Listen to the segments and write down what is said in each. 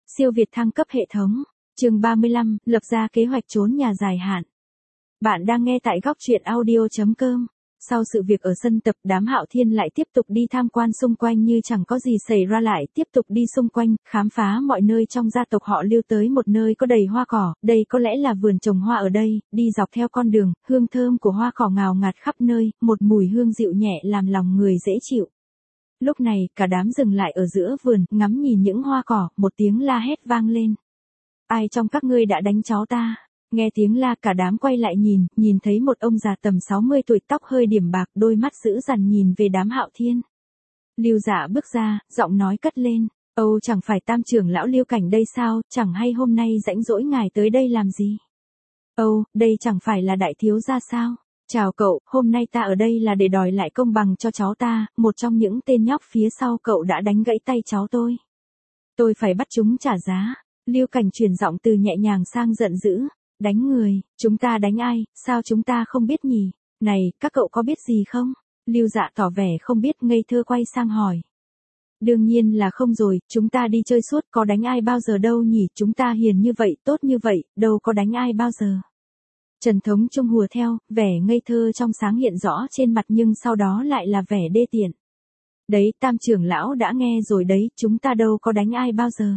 Siêu Việt thăng cấp hệ thống. Chương 35, lập ra kế hoạch trốn nhà dài hạn. Bạn đang nghe tại góc truyện audio.com. Sau sự việc ở sân tập, đám Hạo Thiên lại tiếp tục đi tham quan xung quanh như chẳng có gì xảy ra, lại tiếp tục đi xung quanh, khám phá mọi nơi trong gia tộc họ. Lưu tới một nơi có đầy hoa cỏ, đây có lẽ là vườn trồng hoa ở đây, đi dọc theo con đường, hương thơm của hoa cỏ ngào ngạt khắp nơi, một mùi hương dịu nhẹ làm lòng người dễ chịu. Lúc này, cả đám dừng lại ở giữa vườn, ngắm nhìn những hoa cỏ, một tiếng la hét vang lên. Ai trong các ngươi đã đánh cháu ta? Nghe tiếng la, cả đám quay lại nhìn thấy một ông già tầm 60 tuổi, tóc hơi điểm bạc, đôi mắt dữ dằn nhìn về đám Hạo Thiên. Lưu Dạ bước ra, giọng nói cất lên, Âu chẳng phải tam trưởng lão Lưu Cảnh đây sao, chẳng hay hôm nay rãnh rỗi ngài tới đây làm gì? Âu, đây chẳng phải là đại thiếu gia sao? Chào cậu, hôm nay ta ở đây là để đòi lại công bằng cho cháu ta, một trong những tên nhóc phía sau cậu đã đánh gãy tay cháu tôi. Tôi phải bắt chúng trả giá. Lưu Cảnh chuyển giọng từ nhẹ nhàng sang giận dữ. Đánh người, chúng ta đánh ai, sao chúng ta không biết nhỉ? Này, các cậu có biết gì không? Lưu Dạ tỏ vẻ không biết, ngây thơ quay sang hỏi. Đương nhiên là không rồi, chúng ta đi chơi suốt, có đánh ai bao giờ đâu nhỉ, chúng ta hiền như vậy, tốt như vậy, đâu có đánh ai bao giờ. Trần Thống Trung hùa theo, vẻ ngây thơ trong sáng hiện rõ trên mặt, nhưng sau đó lại là vẻ đê tiện. Đấy, tam trưởng lão đã nghe rồi đấy, chúng ta đâu có đánh ai bao giờ.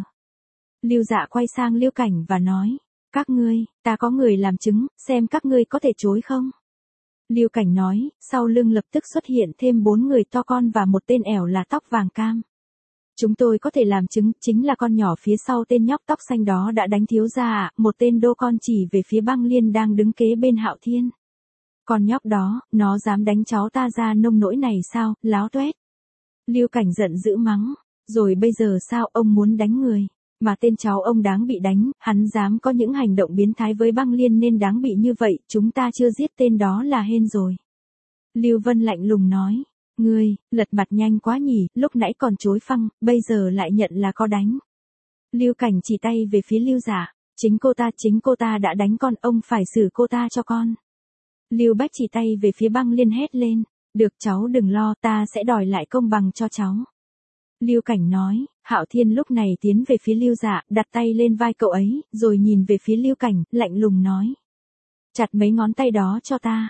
Lưu Dạ quay sang Lưu Cảnh và nói, các ngươi, ta có người làm chứng, xem các ngươi có thể chối không. Lưu Cảnh nói, sau lưng lập tức xuất hiện thêm 4 người to con và một tên ẻo là tóc vàng cam. Chúng tôi có thể làm chứng, chính là con nhỏ phía sau tên nhóc tóc xanh đó đã đánh thiếu gia ạ. Một tên đô con chỉ về phía Băng Liên đang đứng kế bên Hạo Thiên. Con nhóc đó, nó dám đánh cháu ta ra nông nỗi này sao, láo tuét. Lưu Cảnh giận dữ mắng, rồi bây giờ sao ông muốn đánh người? Mà tên cháu ông đáng bị đánh, hắn dám có những hành động biến thái với Băng Liên nên đáng bị như vậy, chúng ta chưa giết tên đó là hên rồi. Lưu Vân lạnh lùng nói. Ngươi, lật mặt nhanh quá nhỉ, lúc nãy còn chối phăng, bây giờ lại nhận là có đánh. Lưu Cảnh chỉ tay về phía Lưu Dạ, chính cô ta đã đánh con, ông phải xử cô ta cho con. Lưu Bách chỉ tay về phía Băng Liên hét lên, được cháu đừng lo, ta sẽ đòi lại công bằng cho cháu. Lưu Cảnh nói, Hạo Thiên lúc này tiến về phía Lưu Dạ, đặt tay lên vai cậu ấy, rồi nhìn về phía Lưu Cảnh, lạnh lùng nói. Chặt mấy ngón tay đó cho ta.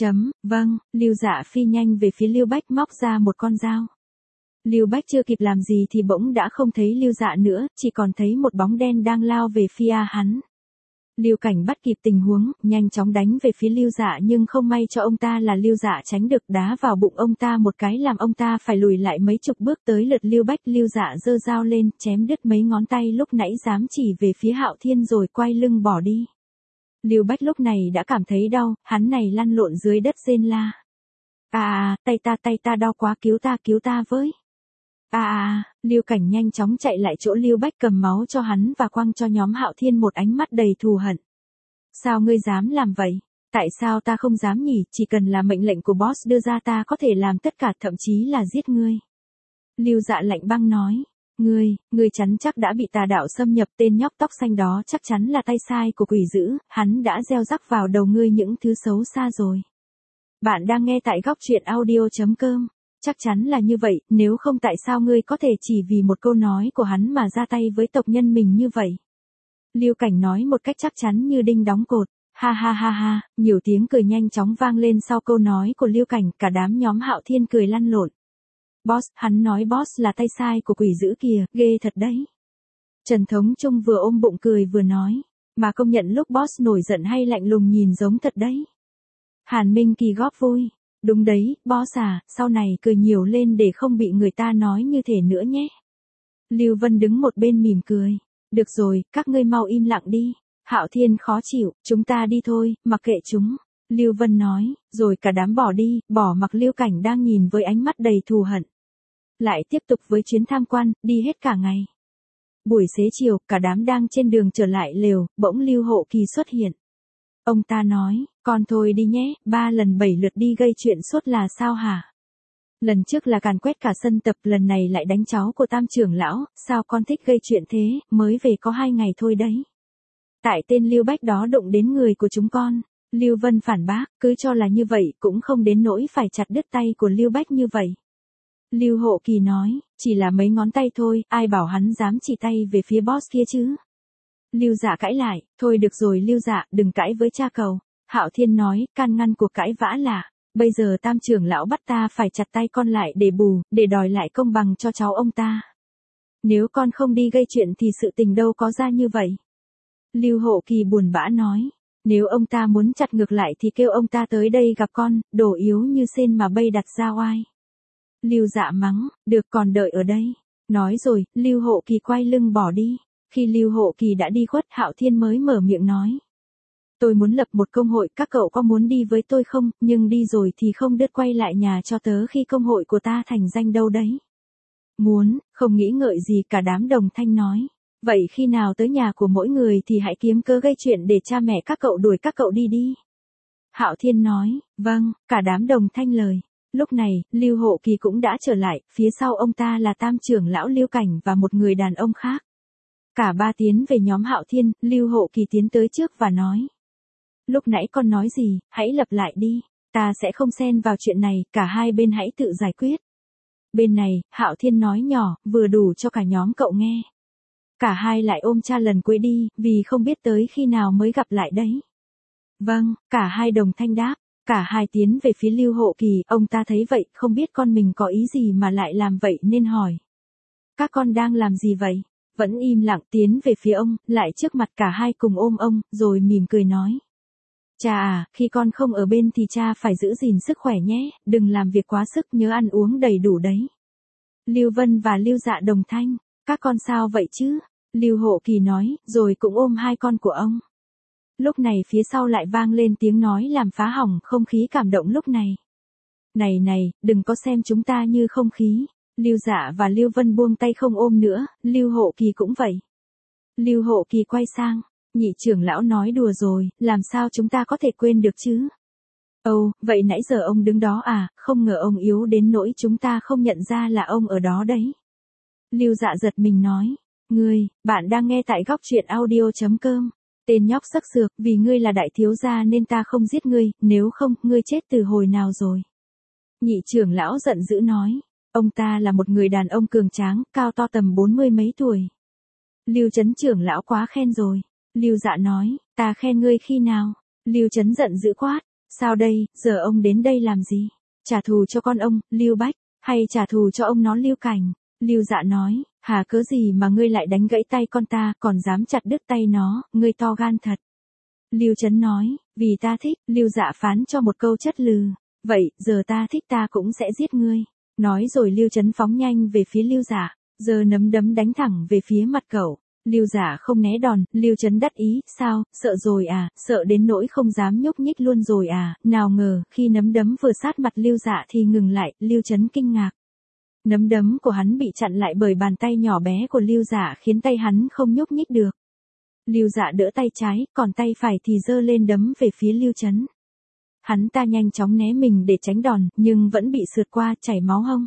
Vâng, Lưu Dạ phi nhanh về phía Lưu Bách, móc ra một con dao. Lưu Bách chưa kịp làm gì thì bỗng đã không thấy Lưu Dạ nữa, chỉ còn thấy một bóng đen đang lao về phía hắn. Lưu Cảnh bắt kịp tình huống, nhanh chóng đánh về phía Lưu Dạ, nhưng không may cho ông ta là Lưu Dạ tránh được, đá vào bụng ông ta một cái làm ông ta phải lùi lại mấy chục bước. Tới lượt Lưu Bách, Lưu Dạ giơ dao lên, chém đứt mấy ngón tay lúc nãy dám chỉ về phía Hạo Thiên rồi quay lưng bỏ đi. Lưu Bách lúc này đã cảm thấy đau, hắn này lăn lộn dưới đất rên la. Tay ta đau quá, cứu ta với. Lưu Cảnh nhanh chóng chạy lại chỗ Lưu Bách, cầm máu cho hắn và quăng cho nhóm Hạo Thiên một ánh mắt đầy thù hận. Sao ngươi dám làm vậy? Tại sao ta không dám nhỉ, chỉ cần là mệnh lệnh của boss đưa ra ta có thể làm tất cả, thậm chí là giết ngươi. Lưu Dạ lạnh băng nói. Ngươi chắn chắc đã bị tà đạo xâm nhập, tên nhóc tóc xanh đó chắc chắn là tay sai của quỷ dữ, hắn đã gieo rắc vào đầu ngươi những thứ xấu xa rồi. Bạn đang nghe tại góc truyện audio.com. Chắc chắn là như vậy, nếu không tại sao ngươi có thể chỉ vì một câu nói của hắn mà ra tay với tộc nhân mình như vậy? Lưu Cảnh nói một cách chắc chắn như đinh đóng cột. Ha, nhiều tiếng cười nhanh chóng vang lên sau câu nói của Lưu Cảnh, cả đám nhóm Hạo Thiên cười lăn lộn. Boss, hắn nói boss là tay sai của quỷ dữ kìa, ghê thật đấy. Trần Thống Trung vừa ôm bụng cười vừa nói, mà công nhận lúc boss nổi giận hay lạnh lùng nhìn giống thật đấy. Hàn Minh Kỳ góp vui, đúng đấy, boss à, sau này cười nhiều lên để không bị người ta nói như thế nữa nhé. Lưu Vân đứng một bên mỉm cười, được rồi, các ngươi mau im lặng đi. Hạo Thiên khó chịu, chúng ta đi thôi, mặc kệ chúng. Lưu Vân nói, rồi cả đám bỏ đi, bỏ mặc Lưu Cảnh đang nhìn với ánh mắt đầy thù hận. Lại tiếp tục với chuyến tham quan, đi hết cả ngày. Buổi xế chiều, cả đám đang trên đường trở lại lều, bỗng Lưu Hộ Kỳ xuất hiện. Ông ta nói, con thôi đi nhé, 3 lần 7 lượt đi gây chuyện suốt là sao hả? Lần trước là càn quét cả sân tập, lần này lại đánh cháu của tam trưởng lão, sao con thích gây chuyện thế, mới về có 2 ngày thôi đấy. Tại tên Lưu Bách đó đụng đến người của chúng con. Lưu Vân phản bác, cứ cho là như vậy cũng không đến nỗi phải chặt đứt tay của Lưu Bách như vậy. Lưu Hộ Kỳ nói, chỉ là mấy ngón tay thôi, ai bảo hắn dám chỉ tay về phía boss kia chứ. Lưu Dạ cãi lại, thôi được rồi Lưu Dạ, đừng cãi với cha cậu. Hạo Thiên nói, can ngăn cuộc cãi vã là, bây giờ Tam trưởng lão bắt ta phải chặt tay con lại để bù, để đòi lại công bằng cho cháu ông ta. Nếu con không đi gây chuyện thì sự tình đâu có ra như vậy. Lưu Hộ Kỳ buồn bã nói, nếu ông ta muốn chặt ngược lại thì kêu ông ta tới đây gặp con, đồ yếu như sên mà bây đặt ra oai. Lưu Dạ mắng, được còn đợi ở đây. Nói rồi, Lưu Hộ Kỳ quay lưng bỏ đi. Khi Lưu Hộ Kỳ đã đi khuất, Hạo Thiên mới mở miệng nói. Tôi muốn lập một công hội, các cậu có muốn đi với tôi không, nhưng đi rồi thì không đứt quay lại nhà cho tớ khi công hội của ta thành danh đâu đấy. Muốn, không nghĩ ngợi gì cả đám đồng thanh nói. Vậy khi nào tới nhà của mỗi người thì hãy kiếm cớ gây chuyện để cha mẹ các cậu đuổi các cậu đi đi. Hạo Thiên nói, vâng, cả đám đồng thanh lời. Lúc này, Lưu Hộ Kỳ cũng đã trở lại, phía sau ông ta là Tam trưởng lão Lưu Cảnh và một người đàn ông khác. Cả ba tiến về nhóm Hạo Thiên, Lưu Hộ Kỳ tiến tới trước và nói. Lúc nãy con nói gì, hãy lặp lại đi, ta sẽ không xen vào chuyện này, cả hai bên hãy tự giải quyết. Bên này, Hạo Thiên nói nhỏ, vừa đủ cho cả nhóm cậu nghe. Cả hai lại ôm cha lần cuối đi, vì không biết tới khi nào mới gặp lại đấy. Vâng, cả hai đồng thanh đáp. Cả hai tiến về phía Lưu Hộ Kỳ, ông ta thấy vậy, không biết con mình có ý gì mà lại làm vậy nên hỏi. Các con đang làm gì vậy? Vẫn im lặng tiến về phía ông, lại trước mặt cả hai cùng ôm ông, rồi mỉm cười nói. Cha à, khi con không ở bên thì cha phải giữ gìn sức khỏe nhé, đừng làm việc quá sức, nhớ ăn uống đầy đủ đấy. Lưu Vân và Lưu Dạ đồng thanh, các con sao vậy chứ? Lưu Hộ Kỳ nói, rồi cũng ôm hai con của ông. Lúc này phía sau lại vang lên tiếng nói làm phá hỏng không khí cảm động lúc này. Này này, đừng có xem chúng ta như không khí. Lưu Dạ và Lưu Vân buông tay không ôm nữa, Lưu Hộ Kỳ cũng vậy. Lưu Hộ Kỳ quay sang, nhị trưởng lão nói đùa rồi, làm sao chúng ta có thể quên được chứ? Ồ, vậy nãy giờ ông đứng đó à, không ngờ ông yếu đến nỗi chúng ta không nhận ra là ông ở đó đấy. Lưu Dạ giật mình nói, bạn đang nghe tại góc truyện audio.com. Tên nhóc sắc sược, vì ngươi là đại thiếu gia nên ta không giết ngươi, nếu không, ngươi chết từ hồi nào rồi. Nhị trưởng lão giận dữ nói, ông ta là một người đàn ông cường tráng, cao to tầm 40 mấy tuổi. Lưu Chấn trưởng lão quá khen rồi. Lưu Dạ nói, ta khen ngươi khi nào? Lưu Chấn giận dữ quát, sao đây, giờ ông đến đây làm gì? Trả thù cho con ông, Lưu Bách, hay trả thù cho ông nó Lưu Cảnh? Lưu Dạ nói, hà cớ gì mà ngươi lại đánh gãy tay con ta, còn dám chặt đứt tay nó, ngươi to gan thật. Lưu Chấn nói, vì ta thích, Lưu Dạ phán cho một câu chất lừ, vậy, giờ ta thích ta cũng sẽ giết ngươi. Nói rồi Lưu Chấn phóng nhanh về phía Lưu Dạ, giờ nắm đấm đánh thẳng về phía mặt cậu. Lưu Dạ không né đòn, Lưu Chấn đắc ý, sao, sợ rồi à, sợ đến nỗi không dám nhúc nhích luôn rồi à, nào ngờ, khi nắm đấm vừa sát mặt Lưu Dạ thì ngừng lại, Lưu Chấn kinh ngạc. Nắm đấm của hắn bị chặn lại bởi bàn tay nhỏ bé của Lưu Dạ khiến tay hắn không nhúc nhích được. Lưu Dạ đỡ tay trái, còn tay phải thì giơ lên đấm về phía Lưu Chấn. Hắn ta nhanh chóng né mình để tránh đòn, nhưng vẫn bị sượt qua, chảy máu hông.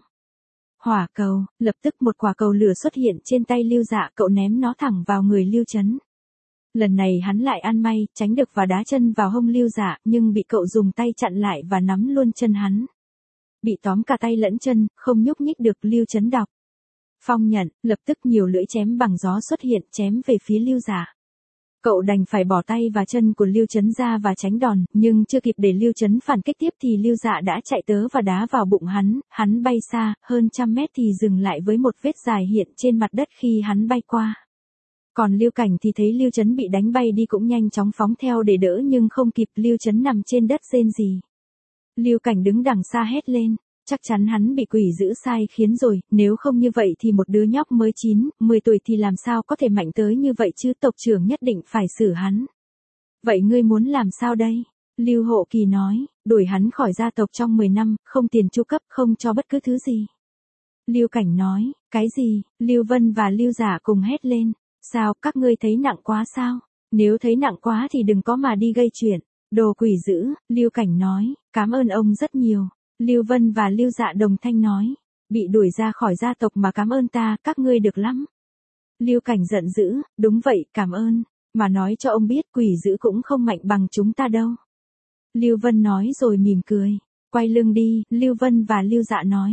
Hỏa cầu, lập tức một quả cầu lửa xuất hiện trên tay Lưu Dạ, cậu ném nó thẳng vào người Lưu Chấn. Lần này hắn lại ăn may, tránh được và đá chân vào hông Lưu Dạ, nhưng bị cậu dùng tay chặn lại và nắm luôn chân hắn. Bị tóm cả tay lẫn chân, không nhúc nhích được, Lưu Chấn đọc. Phong nhận, lập tức nhiều lưỡi chém bằng gió xuất hiện, chém về phía Lưu Dạ. Cậu đành phải bỏ tay và chân của Lưu Chấn ra và tránh đòn, nhưng chưa kịp để Lưu Chấn phản kích tiếp thì Lưu Dạ đã chạy tới và đá vào bụng hắn bay xa, hơn 100 mét thì dừng lại với một vết dài hiện trên mặt đất khi hắn bay qua. Còn Lưu Cảnh thì thấy Lưu Chấn bị đánh bay đi cũng nhanh chóng phóng theo để đỡ nhưng không kịp, Lưu Chấn nằm trên đất rên rỉ. Lưu Cảnh đứng đằng xa hét lên, chắc chắn hắn bị quỷ giữ sai khiến rồi, nếu không như vậy thì một đứa nhóc mới 9, 10 tuổi thì làm sao có thể mạnh tới như vậy chứ, tộc trưởng nhất định phải xử hắn. Vậy ngươi muốn làm sao đây? Lưu Hộ Kỳ nói, đuổi hắn khỏi gia tộc trong 10 năm, không tiền chu cấp, không cho bất cứ thứ gì. Lưu Cảnh nói, cái gì? Lưu Vân và Lưu Giả cùng hét lên, sao, các ngươi thấy nặng quá sao? Nếu thấy nặng quá thì đừng có mà đi gây chuyện. Đồ quỷ dữ, Lưu Cảnh nói, cảm ơn ông rất nhiều. Lưu Vân và Lưu Dạ đồng thanh nói, bị đuổi ra khỏi gia tộc mà cảm ơn ta, các ngươi được lắm. Lưu Cảnh giận dữ, đúng vậy, cảm ơn, mà nói cho ông biết quỷ dữ cũng không mạnh bằng chúng ta đâu. Lưu Vân nói rồi mỉm cười, quay lưng đi, Lưu Vân và Lưu Dạ nói,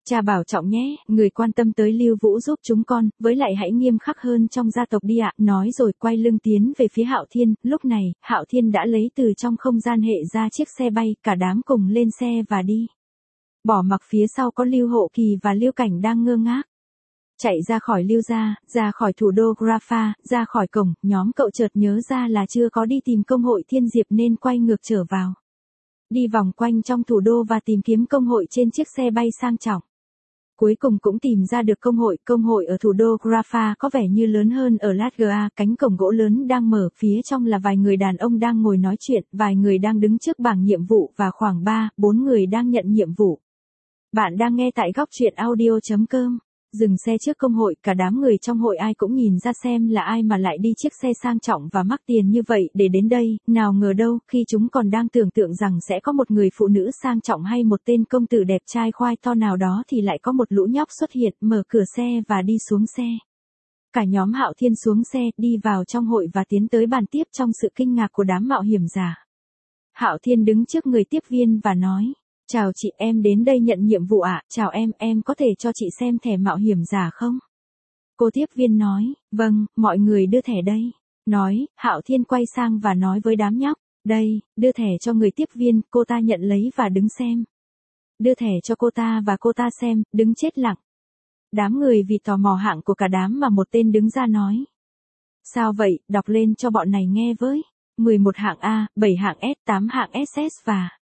Cha bảo trọng nhé, người quan tâm tới Lưu Vũ giúp chúng con, với lại hãy nghiêm khắc hơn trong gia tộc đi ạ. Nói rồi quay lưng tiến về phía Hạo Thiên, lúc này, Hạo Thiên đã lấy từ trong không gian hệ ra chiếc xe bay, cả đám cùng lên xe và đi. Bỏ mặc phía sau có Lưu Hộ Kỳ và Lưu Cảnh đang ngơ ngác. Chạy ra khỏi Lưu gia, ra khỏi thủ đô Grafa, ra khỏi cổng, nhóm cậu chợt nhớ ra là chưa có đi tìm công hội Thiên Diệp nên quay ngược trở vào. Đi vòng quanh trong thủ đô và tìm kiếm công hội trên chiếc xe bay sang trọng. Cuối cùng cũng tìm ra được công hội ở thủ đô Grafa có vẻ như lớn hơn ở Latga, cánh cổng gỗ lớn đang mở, phía trong là vài người đàn ông đang ngồi nói chuyện, vài người đang đứng trước bảng nhiệm vụ và khoảng 3-4 người đang nhận nhiệm vụ. Bạn đang nghe tại góc truyện audio.com. Dừng xe trước công hội, cả đám người trong hội ai cũng nhìn ra xem là ai mà lại đi chiếc xe sang trọng và mắc tiền như vậy để đến đây, nào ngờ đâu, khi chúng còn đang tưởng tượng rằng sẽ có một người phụ nữ sang trọng hay một tên công tử đẹp trai khoai to nào đó thì lại có một lũ nhóc xuất hiện, mở cửa xe và đi xuống xe. Cả nhóm Hạo Thiên xuống xe, đi vào trong hội và tiến tới bàn tiếp trong sự kinh ngạc của đám mạo hiểm giả. Hạo Thiên đứng trước người tiếp viên và nói. Chào chị, em đến đây nhận nhiệm vụ ạ. Chào em có thể cho chị xem thẻ mạo hiểm giả không? Cô tiếp viên nói, vâng, mọi người đưa thẻ đây. Nói, Hạo Thiên quay sang và nói với đám nhóc, đây, đưa thẻ cho người tiếp viên, cô ta nhận lấy và đứng xem. Đưa thẻ cho cô ta và cô ta xem, đứng chết lặng. Đám người vì tò mò hạng của cả đám mà một tên đứng ra nói. Sao vậy, đọc lên cho bọn này nghe với. 11 hạng A, 7 hạng S, 8 hạng SS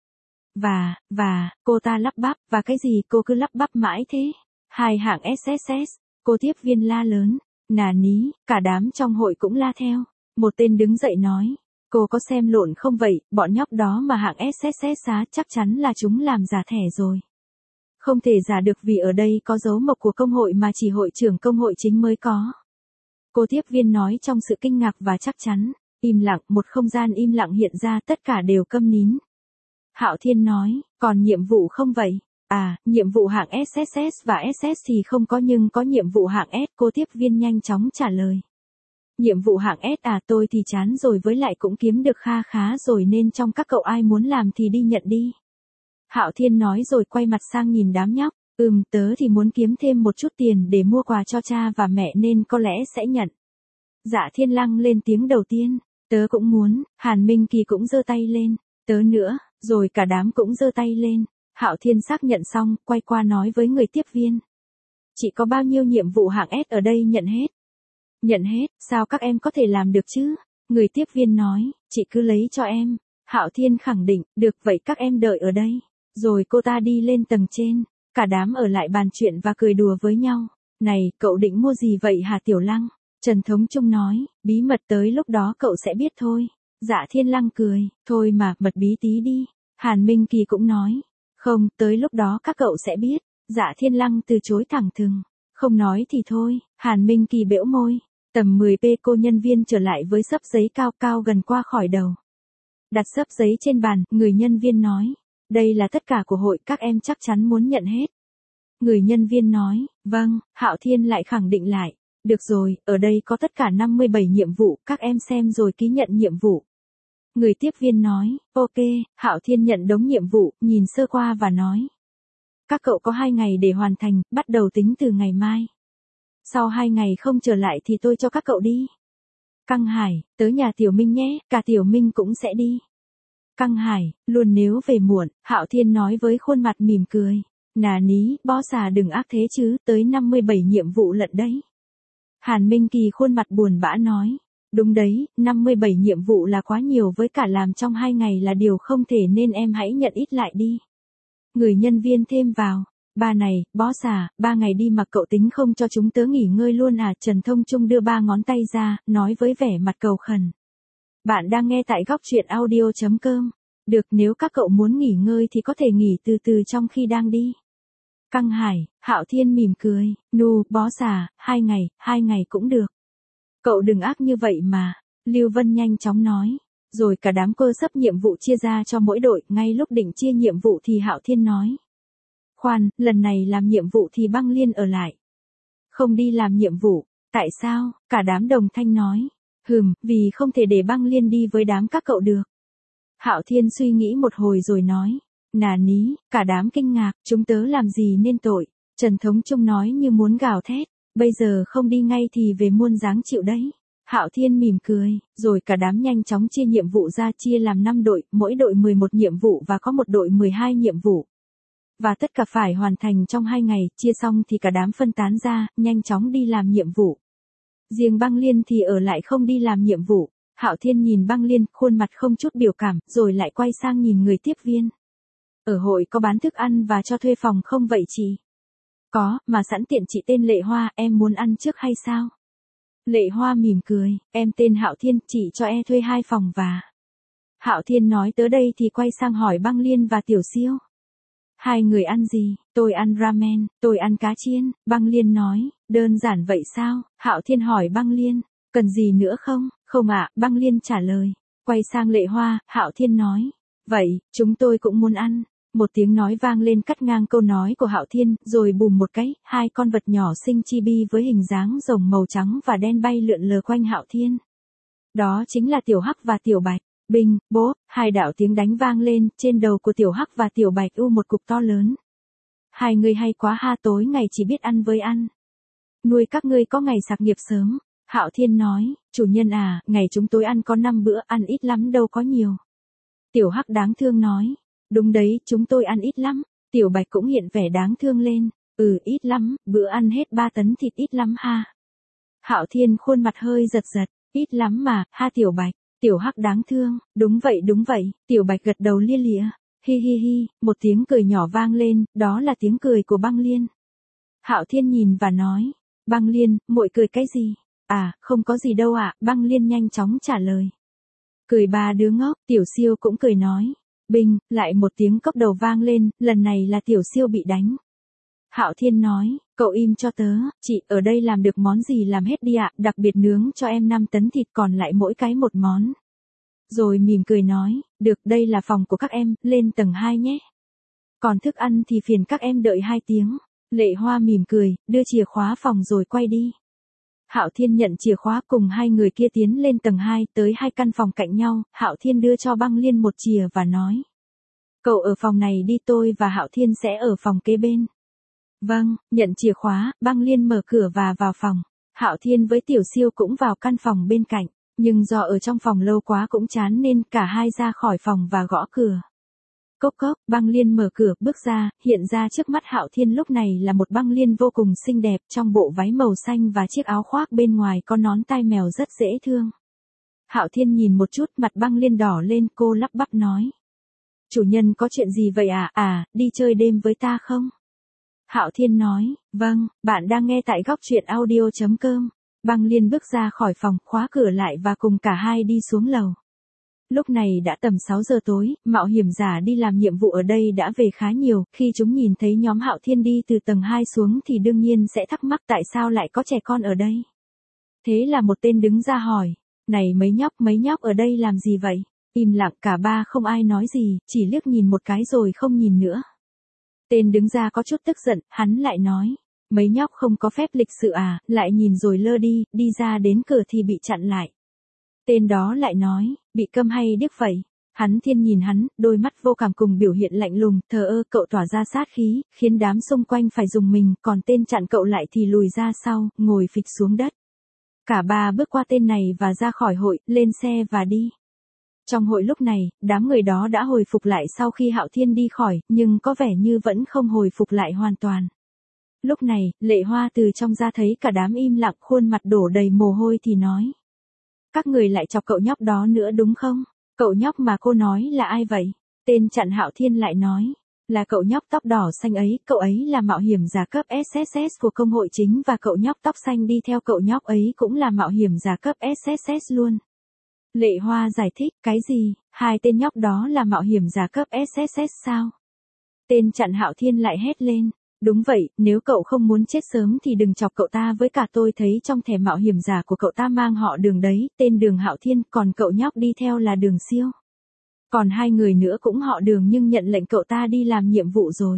và, cô ta lắp bắp, và cái gì cô cứ lắp bắp mãi thế? 2 hạng SSS, cô tiếp viên la lớn, nà ní, cả đám trong hội cũng la theo. Một tên đứng dậy nói, cô có xem lộn không vậy, bọn nhóc đó mà hạng SSS á, chắc chắn là chúng làm giả thẻ rồi. Không thể giả được vì ở đây có dấu mộc của công hội mà chỉ hội trưởng công hội chính mới có. Cô tiếp viên nói trong sự kinh ngạc và chắc chắn, im lặng, một không gian im lặng hiện ra, tất cả đều câm nín. Hạo Thiên nói, còn nhiệm vụ không vậy? À, nhiệm vụ hạng SSS và SS thì không có nhưng có nhiệm vụ hạng S, cô tiếp viên nhanh chóng trả lời. Nhiệm vụ hạng S à, tôi thì chán rồi, với lại cũng kiếm được kha khá rồi nên trong các cậu ai muốn làm thì đi nhận đi. Hạo Thiên nói rồi quay mặt sang nhìn đám nhóc, tớ thì muốn kiếm thêm một chút tiền để mua quà cho cha và mẹ nên có lẽ sẽ nhận. Dạ Thiên Lăng lên tiếng đầu tiên, tớ cũng muốn, Hàn Minh Kỳ cũng giơ tay lên, tớ nữa. Rồi cả đám cũng giơ tay lên. Hạo Thiên xác nhận xong, quay qua nói với người tiếp viên. Chị có bao nhiêu nhiệm vụ hạng S ở đây nhận hết? Nhận hết, sao các em có thể làm được chứ? Người tiếp viên nói, chị cứ lấy cho em. Hạo Thiên khẳng định, được vậy các em đợi ở đây. Rồi cô ta đi lên tầng trên. Cả đám ở lại bàn chuyện và cười đùa với nhau. Này, cậu định mua gì vậy hả Tiểu Lăng? Trần Thống Trung nói, bí mật tới lúc đó cậu sẽ biết thôi. Dạ Thiên Lăng cười, thôi mà, mật bí tí đi. Hàn Minh Kỳ cũng nói, không, tới lúc đó các cậu sẽ biết. Dạ Thiên Lăng từ chối thẳng thừng, không nói thì thôi. Hàn Minh Kỳ bẽo môi, tầm 10p cô nhân viên trở lại với xấp giấy cao cao gần qua khỏi đầu. Đặt xấp giấy trên bàn, người nhân viên nói, đây là tất cả của hội, các em chắc chắn muốn nhận hết. Người nhân viên nói, vâng. Hạo Thiên lại khẳng định lại, được rồi, ở đây có tất cả 57 nhiệm vụ, các em xem rồi ký nhận nhiệm vụ. Người tiếp viên nói, ok. Hạo Thiên nhận đống nhiệm vụ, nhìn sơ qua và nói. Các cậu có 2 ngày để hoàn thành, bắt đầu tính từ ngày mai. Sau 2 ngày không trở lại thì tôi cho các cậu đi. Căng Hải, tới nhà Tiểu Minh nhé, cả Tiểu Minh cũng sẽ đi. Căng Hải, luôn nếu về muộn, Hạo Thiên nói với khuôn mặt mỉm cười. Nà ní, boss à đừng ác thế chứ, tới 57 nhiệm vụ lận đấy. Hàn Minh Kỳ khuôn mặt buồn bã nói. Đúng đấy, 57 nhiệm vụ là quá nhiều với cả làm trong 2 ngày là điều không thể nên em hãy nhận ít lại đi. Người nhân viên thêm vào. Ba này, boss à, 3 ngày đi mà cậu tính không cho chúng tớ nghỉ ngơi luôn à? Trần Thông Trung đưa 3 ngón tay ra, nói với vẻ mặt cầu khẩn. Bạn đang nghe tại góc truyện audio.com. Được, nếu các cậu muốn nghỉ ngơi thì có thể nghỉ từ từ trong khi đang đi. Căng Hải, Hạo Thiên mỉm cười, boss à, 2 ngày cũng được. Cậu đừng ác như vậy mà. Lưu Vân nhanh chóng nói. Rồi cả đám cơ sắp nhiệm vụ chia ra cho mỗi đội, ngay lúc định chia nhiệm vụ thì Hạo Thiên nói. Khoan, lần này làm nhiệm vụ thì Băng Liên ở lại. Không đi làm nhiệm vụ, tại sao? Cả đám đồng thanh nói. Vì không thể để Băng Liên đi với đám các cậu được. Hạo Thiên suy nghĩ một hồi rồi nói. Nà ní, cả đám kinh ngạc, chúng tớ làm gì nên tội. Trần Thống Trung nói như muốn gào thét, bây giờ không đi ngay thì về muôn dáng chịu đấy. Hạo Thiên mỉm cười, rồi cả đám nhanh chóng chia nhiệm vụ ra, chia làm 5 đội, mỗi đội 11 nhiệm vụ và có một đội 12 nhiệm vụ. Và tất cả phải hoàn thành trong 2 ngày, chia xong thì cả đám phân tán ra, nhanh chóng đi làm nhiệm vụ. Riêng Băng Liên thì ở lại không đi làm nhiệm vụ. Hạo Thiên nhìn Băng Liên, khuôn mặt không chút biểu cảm, rồi lại quay sang nhìn người tiếp viên. Ở hội có bán thức ăn và cho thuê phòng không vậy chị? Có, mà sẵn tiện chị tên Lệ Hoa, em muốn ăn trước hay sao? Lệ Hoa mỉm cười, em tên Hạo Thiên, chị cho em thuê 2 phòng và... Hạo Thiên nói tới đây thì quay sang hỏi Băng Liên và Tiểu Siêu. Hai người ăn gì? Tôi ăn ramen, tôi ăn cá chiên. Băng Liên nói, đơn giản vậy sao? Hạo Thiên hỏi Băng Liên, cần gì nữa không? Không ạ, Băng Liên trả lời. Quay sang Lệ Hoa, Hạo Thiên nói, vậy, chúng tôi cũng muốn ăn. Một tiếng nói vang lên cắt ngang câu nói của Hạo Thiên, rồi bùm một cái, 2 con vật nhỏ xinh chibi với hình dáng rồng màu trắng và đen bay lượn lờ quanh Hạo Thiên. Đó chính là Tiểu Hắc và Tiểu Bạch. Binh, bố, 2 đạo tiếng đánh vang lên, trên đầu của Tiểu Hắc và Tiểu Bạch một cục to lớn. Hai người hay quá ha, tối ngày chỉ biết ăn với ăn. Nuôi các ngươi có ngày sạc nghiệp sớm. Hạo Thiên nói, chủ nhân à, ngày chúng tôi ăn có 5 bữa, ăn ít lắm đâu có nhiều. Tiểu Hắc đáng thương nói, đúng đấy, chúng tôi ăn ít lắm. Tiểu Bạch cũng hiện vẻ đáng thương lên, ít lắm, bữa ăn hết 3 tấn thịt ít lắm ha. Hạo Thiên khuôn mặt hơi giật giật, ít lắm mà, ha Tiểu Bạch. Tiểu Hắc đáng thương, đúng vậy, Tiểu Bạch gật đầu lia lịa, hi hi hi, một tiếng cười nhỏ vang lên, đó là tiếng cười của Băng Liên. Hạo Thiên nhìn và nói, Băng Liên, muội cười cái gì? À, không có gì đâu ạ, Băng Liên nhanh chóng trả lời. Cười 3 đứa ngốc, Tiểu Siêu cũng cười nói, Bình, lại một tiếng cốc đầu vang lên, lần này là Tiểu Siêu bị đánh. Hạo Thiên nói, cậu im cho tớ, chị ở đây làm được món gì làm hết đi ạ, đặc biệt nướng cho em 5 tấn thịt còn lại mỗi cái 1 món. Rồi mỉm cười nói, được, đây là phòng của các em, lên tầng 2 nhé. Còn thức ăn thì phiền các em đợi 2 tiếng. Lệ Hoa mỉm cười, đưa chìa khóa phòng rồi quay đi. Hạo Thiên nhận chìa khóa cùng 2 người kia tiến lên tầng 2, tới 2 căn phòng cạnh nhau, Hạo Thiên đưa cho Băng Liên một chìa và nói. Cậu ở phòng này đi, tôi và Hạo Thiên sẽ ở phòng kế bên. Vâng, nhận chìa khóa, Băng Liên mở cửa và vào phòng. Hạo Thiên với Tiểu Siêu cũng vào căn phòng bên cạnh, nhưng do ở trong phòng lâu quá cũng chán nên cả hai ra khỏi phòng và gõ cửa. Cốc cốc, Băng Liên mở cửa, bước ra, hiện ra trước mắt Hạo Thiên lúc này là một Băng Liên vô cùng xinh đẹp trong bộ váy màu xanh và chiếc áo khoác bên ngoài có nón tai mèo rất dễ thương. Hạo Thiên nhìn một chút, mặt Băng Liên đỏ lên, cô lắp bắp nói. Chủ nhân có chuyện gì vậy ạ? À, đi chơi đêm với ta không? Hạo Thiên nói, vâng, bạn đang nghe tại góc truyện audio.com. Băng Liên bước ra khỏi phòng, khóa cửa lại và cùng cả hai đi xuống lầu. Lúc này đã tầm 6 giờ tối, mạo hiểm giả đi làm nhiệm vụ ở đây đã về khá nhiều, khi chúng nhìn thấy nhóm Hạo Thiên đi từ tầng 2 xuống thì đương nhiên sẽ thắc mắc tại sao lại có trẻ con ở đây. Thế là một tên đứng ra hỏi, này mấy nhóc ở đây làm gì vậy? Im lặng, cả ba không ai nói gì, chỉ liếc nhìn một cái rồi không nhìn nữa. Tên đứng ra có chút tức giận, hắn lại nói, mấy nhóc không có phép lịch sự à, lại nhìn rồi lơ đi, đi ra đến cửa thì bị chặn lại. Tên đó lại nói, bị câm hay điếc vậy? Hắn Thiên nhìn hắn, đôi mắt vô cảm cùng biểu hiện lạnh lùng, thờ ơ, cậu tỏa ra sát khí, khiến đám xung quanh phải dùng mình, còn tên chặn cậu lại thì lùi ra sau, ngồi phịch xuống đất. Cả ba bước qua tên này và ra khỏi hội, lên xe và đi. Trong hội lúc này, đám người đó đã hồi phục lại sau khi Hạo Thiên đi khỏi, nhưng có vẻ như vẫn không hồi phục lại hoàn toàn. Lúc này, Lệ Hoa từ trong ra thấy cả đám im lặng, khuôn mặt đổ đầy mồ hôi thì nói. Các người lại chọc cậu nhóc đó nữa đúng không? Cậu nhóc mà cô nói là ai vậy? Tên chặn Hạo Thiên lại nói. Là cậu nhóc tóc đỏ xanh ấy, cậu ấy là mạo hiểm giả cấp SSS của công hội chính và cậu nhóc tóc xanh đi theo cậu nhóc ấy cũng là mạo hiểm giả cấp SSS luôn. Lệ Hoa giải thích, cái gì? 2 tên nhóc đó là mạo hiểm giả cấp SSS sao? Tên chặn Hạo Thiên lại hét lên. Đúng vậy, nếu cậu không muốn chết sớm thì đừng chọc cậu ta với cả, tôi thấy trong thẻ mạo hiểm giả của cậu ta mang họ Đường đấy, tên Đường Hạo Thiên, còn cậu nhóc đi theo là Đường Siêu. Còn 2 người nữa cũng họ Đường nhưng nhận lệnh cậu ta đi làm nhiệm vụ rồi.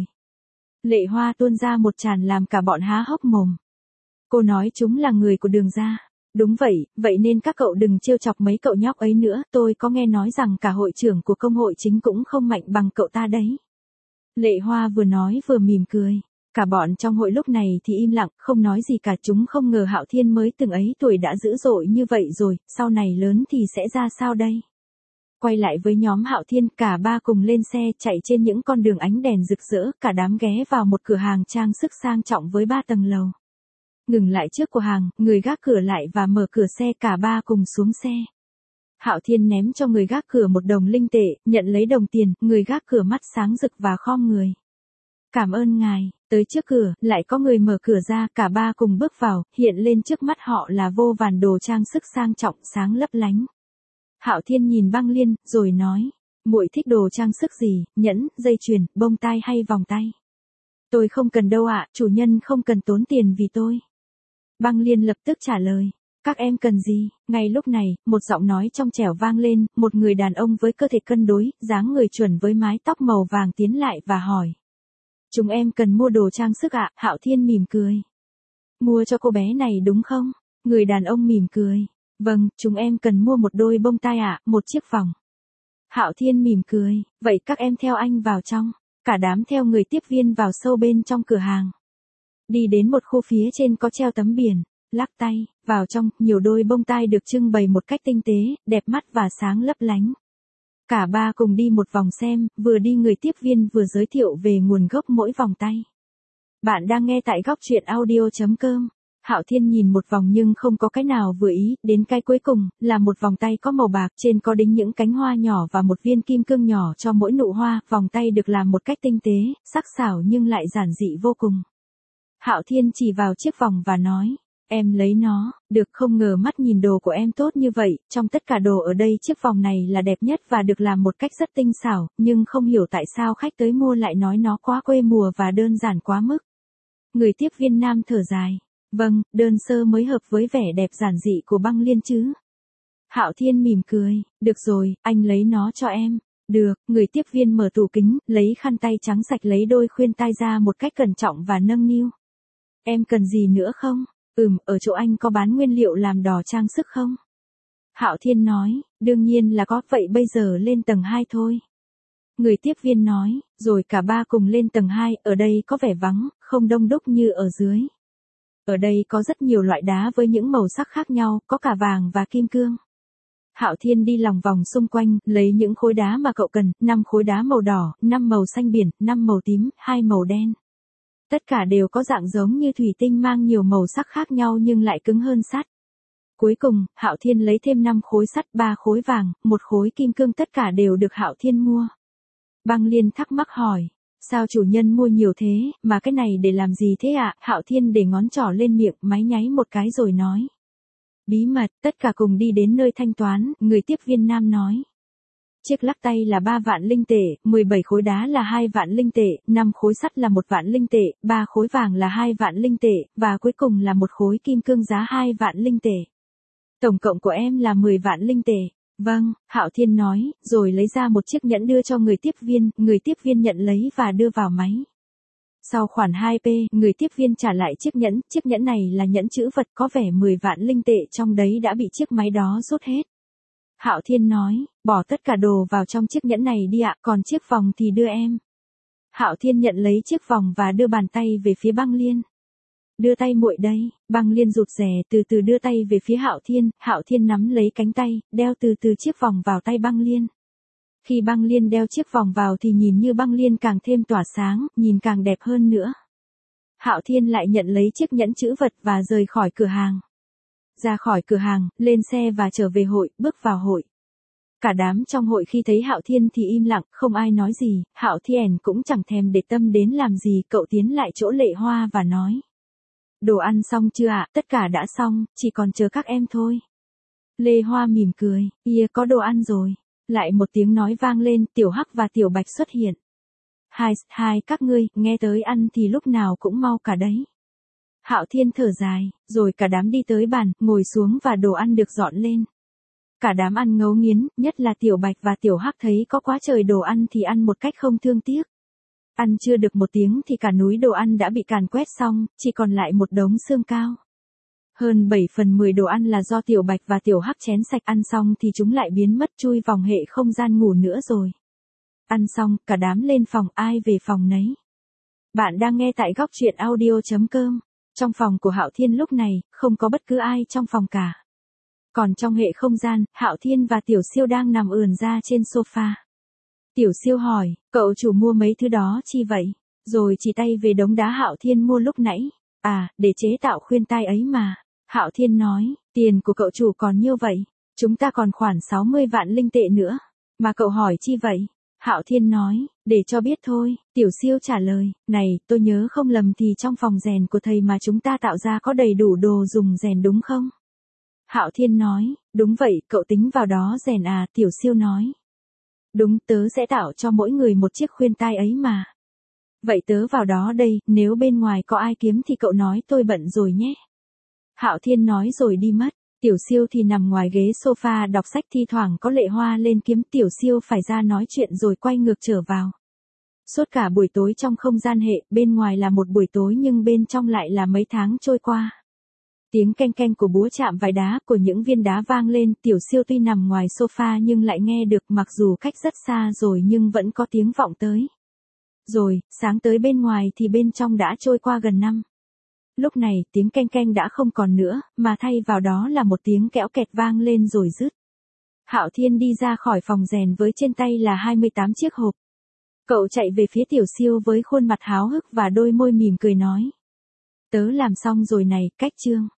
Lệ Hoa tuôn ra một tràng làm cả bọn há hốc mồm. Cô nói chúng là người của Đường gia. Đúng vậy, vậy nên các cậu đừng trêu chọc mấy cậu nhóc ấy nữa, tôi có nghe nói rằng cả hội trưởng của công hội chính cũng không mạnh bằng cậu ta đấy. Lệ Hoa vừa nói vừa mỉm cười. Cả bọn trong hội lúc này thì im lặng, không nói gì cả, chúng không ngờ Hạo Thiên mới từng ấy tuổi đã dữ dội như vậy rồi, sau này lớn thì sẽ ra sao đây? Quay lại với nhóm Hạo Thiên, cả ba cùng lên xe chạy trên những con đường ánh đèn rực rỡ, cả đám ghé vào một cửa hàng trang sức sang trọng với 3 tầng lầu. Ngừng lại trước cửa hàng, người gác cửa lại và mở cửa xe, cả ba cùng xuống xe. Hạo Thiên ném cho người gác cửa 1 đồng linh tệ, nhận lấy đồng tiền, người gác cửa mắt sáng rực và khom người. Cảm ơn ngài. Tới trước cửa, lại có người mở cửa ra, cả ba cùng bước vào, hiện lên trước mắt họ là vô vàn đồ trang sức sang trọng, sáng lấp lánh. Hạo Thiên nhìn Băng Liên, rồi nói, muội thích đồ trang sức gì, nhẫn, dây chuyền, bông tai hay vòng tay? Tôi không cần đâu ạ, chủ nhân không cần tốn tiền vì tôi. Băng Liên lập tức trả lời, các em cần gì? Ngay lúc này, một giọng nói trong trẻo vang lên, một người đàn ông với cơ thể cân đối, dáng người chuẩn với mái tóc màu vàng tiến lại và hỏi. Chúng em cần mua đồ trang sức ạ. Hạo Thiên mỉm cười. Mua cho cô bé này đúng không? Người đàn ông mỉm cười. Vâng, chúng em cần mua 1 đôi bông tai ạ, 1 chiếc vòng. Hạo Thiên mỉm cười. Vậy các em theo anh vào trong. Cả đám theo người tiếp viên vào sâu bên trong cửa hàng. Đi đến một khu phía trên có treo tấm biển. Lắc tay, vào trong, nhiều đôi bông tai được trưng bày một cách tinh tế, đẹp mắt và sáng lấp lánh. Cả ba cùng đi một vòng xem, vừa đi người tiếp viên vừa giới thiệu về nguồn gốc mỗi vòng tay. Bạn đang nghe tại góc truyện audio.com. Hạo Thiên nhìn một vòng nhưng không có cái nào vừa ý, đến cái cuối cùng, là một vòng tay có màu bạc, trên có đính những cánh hoa nhỏ và một viên kim cương nhỏ cho mỗi nụ hoa, vòng tay được làm một cách tinh tế, sắc sảo nhưng lại giản dị vô cùng. Hạo Thiên chỉ vào chiếc vòng và nói, em lấy nó, được, không ngờ mắt nhìn đồ của em tốt như vậy, trong tất cả đồ ở đây chiếc vòng này là đẹp nhất và được làm một cách rất tinh xảo, nhưng không hiểu tại sao khách tới mua lại nói nó quá quê mùa và đơn giản quá mức. Người tiếp viên nam thở dài, vâng, đơn sơ mới hợp với vẻ đẹp giản dị của Băng Liên chứ. Hạo Thiên mỉm cười, được rồi, anh lấy nó cho em. Được, người tiếp viên mở tủ kính, lấy khăn tay trắng sạch lấy đôi khuyên tai ra một cách cẩn trọng và nâng niu. Em cần gì nữa không? Ở chỗ anh có bán nguyên liệu làm đỏ trang sức không? Hạo Thiên nói, đương nhiên là có, vậy bây giờ lên tầng 2 thôi. Người tiếp viên nói, rồi cả ba cùng lên tầng 2, ở đây có vẻ vắng, không đông đúc như ở dưới. Ở đây có rất nhiều loại đá với những màu sắc khác nhau, có cả vàng và kim cương. Hạo Thiên đi lòng vòng xung quanh, lấy những khối đá mà cậu cần, 5 khối đá màu đỏ, 5 màu xanh biển, 5 màu tím, 2 màu đen. Tất cả đều có dạng giống như thủy tinh mang nhiều màu sắc khác nhau nhưng lại cứng hơn sắt. Cuối cùng, Hạo Thiên lấy thêm 5 khối sắt, 3 khối vàng, 1 khối kim cương, tất cả đều được Hạo Thiên mua. Băng Liên thắc mắc hỏi, sao chủ nhân mua nhiều thế, mà cái này để làm gì thế ạ? Hạo Thiên để ngón trỏ lên miệng, máy nháy một cái rồi nói. Bí mật, tất cả cùng đi đến nơi thanh toán, người tiếp viên nam nói. Chiếc lắc tay là 3 vạn linh tệ, 17 khối đá là 2 vạn linh tệ, 5 khối sắt là 1 vạn linh tệ, 3 khối vàng là 2 vạn linh tệ, và cuối cùng là 1 khối kim cương giá 2 vạn linh tệ. Tổng cộng của em là 10 vạn linh tệ. Vâng, Hạo Thiên nói, rồi lấy ra một chiếc nhẫn đưa cho người tiếp viên nhận lấy và đưa vào máy. Sau khoản 2p, người tiếp viên trả lại chiếc nhẫn này là nhẫn chữ vật có vẻ 10 vạn linh tệ trong đấy đã bị chiếc máy đó rút hết. Hạo Thiên nói, bỏ tất cả đồ vào trong chiếc nhẫn này đi ạ, còn chiếc vòng thì đưa em. Hạo Thiên nhận lấy chiếc vòng và đưa bàn tay về phía Băng Liên. Đưa tay muội đây. Băng Liên rụt rè từ từ đưa tay về phía Hạo Thiên nắm lấy cánh tay, đeo từ từ chiếc vòng vào tay Băng Liên. Khi Băng Liên đeo chiếc vòng vào thì nhìn như Băng Liên càng thêm tỏa sáng, nhìn càng đẹp hơn nữa. Hạo Thiên lại nhận lấy chiếc nhẫn chữ vật và rời khỏi cửa hàng. Ra khỏi cửa hàng, lên xe và trở về hội, bước vào hội. Cả đám trong hội khi thấy Hạo Thiên thì im lặng, không ai nói gì, Hạo Thiên cũng chẳng thèm để tâm đến làm gì, cậu tiến lại chỗ Lệ Hoa và nói. Đồ ăn xong chưa ạ? Tất cả đã xong, chỉ còn chờ các em thôi. Lê Hoa mỉm cười, có đồ ăn rồi. Lại một tiếng nói vang lên, Tiểu Hắc và Tiểu Bạch xuất hiện. Hai các ngươi, nghe tới ăn thì lúc nào cũng mau cả đấy. Hạo Thiên thở dài, rồi cả đám đi tới bàn, ngồi xuống và đồ ăn được dọn lên. Cả đám ăn ngấu nghiến, nhất là Tiểu Bạch và Tiểu Hắc thấy có quá trời đồ ăn thì ăn một cách không thương tiếc. Ăn chưa được 1 tiếng thì cả núi đồ ăn đã bị càn quét xong, chỉ còn lại một đống xương cao. Hơn 7/10 đồ ăn là do Tiểu Bạch và Tiểu Hắc chén sạch, ăn xong thì chúng lại biến mất chui vòng hệ không gian ngủ nữa rồi. Ăn xong, cả đám lên phòng, ai về phòng nấy. Bạn đang nghe tại góc truyện audio.com. Trong phòng của Hạo Thiên lúc này, không có bất cứ ai trong phòng cả. Còn trong hệ không gian, Hạo Thiên và Tiểu Siêu đang nằm ườn ra trên sofa. Tiểu Siêu hỏi, cậu chủ mua mấy thứ đó chi vậy? Rồi chỉ tay về đống đá Hạo Thiên mua lúc nãy. À, để chế tạo khuyên tai ấy mà. Hạo Thiên nói, tiền của cậu chủ còn nhiêu vậy? Chúng ta còn khoảng 60 vạn linh tệ nữa. Mà cậu hỏi chi vậy? Hạo Thiên nói, để cho biết thôi. Tiểu Siêu trả lời, này, tôi nhớ không lầm thì trong phòng rèn của thầy mà chúng ta tạo ra có đầy đủ đồ dùng rèn đúng không? Hạo Thiên nói, đúng vậy, cậu tính vào đó rèn à? Tiểu Siêu nói, đúng, tớ sẽ tạo cho mỗi người một chiếc khuyên tai ấy mà. Vậy tớ vào đó đây, nếu bên ngoài có ai kiếm thì cậu nói tôi bận rồi nhé. Hạo Thiên nói rồi đi mất. Tiểu Siêu thì nằm ngoài ghế sofa đọc sách, thi thoảng có Lệ Hoa lên kiếm. Tiểu Siêu phải ra nói chuyện rồi quay ngược trở vào. Suốt cả buổi tối trong không gian hệ, bên ngoài là một buổi tối nhưng bên trong lại là mấy tháng trôi qua. Tiếng keng keng của búa chạm vài đá của những viên đá vang lên. Tiểu Siêu tuy nằm ngoài sofa nhưng lại nghe được, mặc dù cách rất xa rồi nhưng vẫn có tiếng vọng tới. Rồi, sáng tới bên ngoài thì bên trong đã trôi qua gần năm. Lúc này, tiếng keng keng đã không còn nữa, mà thay vào đó là một tiếng kẽo kẹt vang lên rồi dứt. Hạo Thiên đi ra khỏi phòng rèn với trên tay là 28 chiếc hộp. Cậu chạy về phía Tiểu Siêu với khuôn mặt háo hức và đôi môi mỉm cười nói. Tớ làm xong rồi này, cách chương.